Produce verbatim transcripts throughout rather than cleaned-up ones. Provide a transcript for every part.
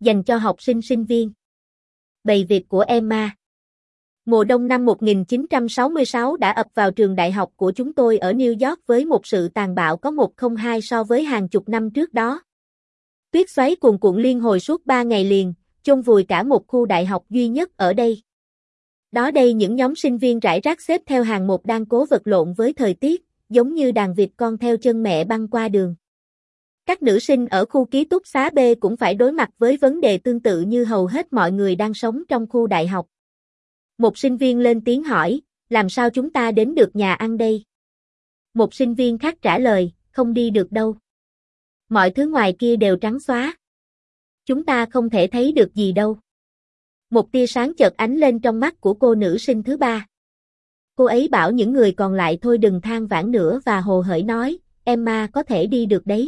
dành cho học sinh sinh viên. Bầy Việt của Emma. Mùa đông năm một nghìn chín trăm sáu mươi sáu đã ập vào trường đại học của chúng tôi ở New York với một sự tàn bạo có một không hai so với hàng chục năm trước đó. Tuyết xoáy cuồn cuộn liên hồi suốt ba ngày liền, chôn vùi cả một khu đại học duy nhất ở đây. Đó đây những nhóm sinh viên rải rác xếp theo hàng một đang cố vật lộn với thời tiết, giống như đàn vịt con theo chân mẹ băng qua đường. Các nữ sinh ở khu ký túc xá B cũng phải đối mặt với vấn đề tương tự như hầu hết mọi người đang sống trong khu đại học. Một sinh viên lên tiếng hỏi, làm sao chúng ta đến được nhà ăn đây? Một sinh viên khác trả lời, không đi được đâu. Mọi thứ ngoài kia đều trắng xóa. Chúng ta không thể thấy được gì đâu. Một tia sáng chợt ánh lên trong mắt của cô nữ sinh thứ ba. Cô ấy bảo những người còn lại thôi đừng than vãn nữa và hồ hởi nói, Emma có thể đi được đấy.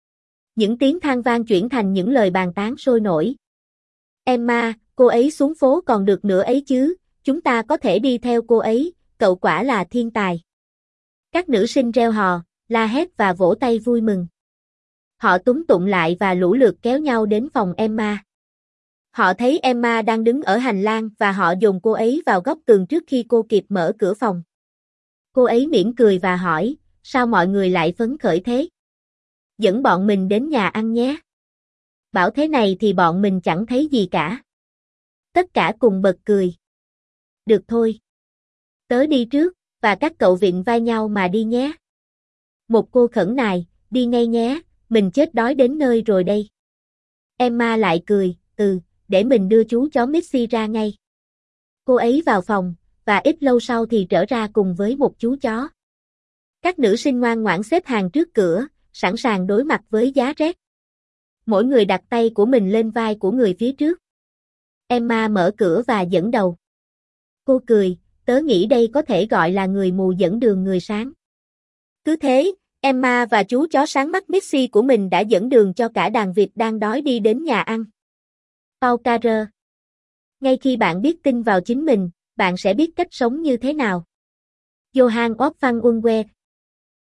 Những tiếng than vang chuyển thành những lời bàn tán sôi nổi. Emma, cô ấy xuống phố còn được nữa ấy chứ, chúng ta có thể đi theo cô ấy, cậu quả là thiên tài. Các nữ sinh reo hò, la hét và vỗ tay vui mừng. Họ túm tụm lại và lũ lượt kéo nhau đến phòng Emma. Họ thấy Emma đang đứng ở hành lang và họ dồn cô ấy vào góc tường trước khi cô kịp mở cửa phòng. Cô ấy mỉm cười và hỏi, sao mọi người lại phấn khởi thế? Dẫn bọn mình đến nhà ăn nhé. Bảo thế này thì bọn mình chẳng thấy gì cả. Tất cả cùng bật cười. Được thôi. Tớ đi trước, và các cậu vịn vai nhau mà đi nhé. Một cô khẩn nài, đi ngay nhé, mình chết đói đến nơi rồi đây. Emma lại cười, ừ, để mình đưa chú chó Mixie ra ngay. Cô ấy vào phòng, và ít lâu sau thì trở ra cùng với một chú chó. Các nữ sinh ngoan ngoãn xếp hàng trước cửa, sẵn sàng đối mặt với giá rét. Mỗi người đặt tay của mình lên vai của người phía trước. Emma mở cửa và dẫn đầu. Cô cười, tớ nghĩ đây có thể gọi là người mù dẫn đường người sáng. Cứ thế, Emma và chú chó sáng mắt Mixie của mình đã dẫn đường cho cả đàn vịt đang đói đi đến nhà ăn. Paul Carrer. Ngay khi bạn biết tin vào chính mình, bạn sẽ biết cách sống như thế nào. Johann Wolfgang Unge,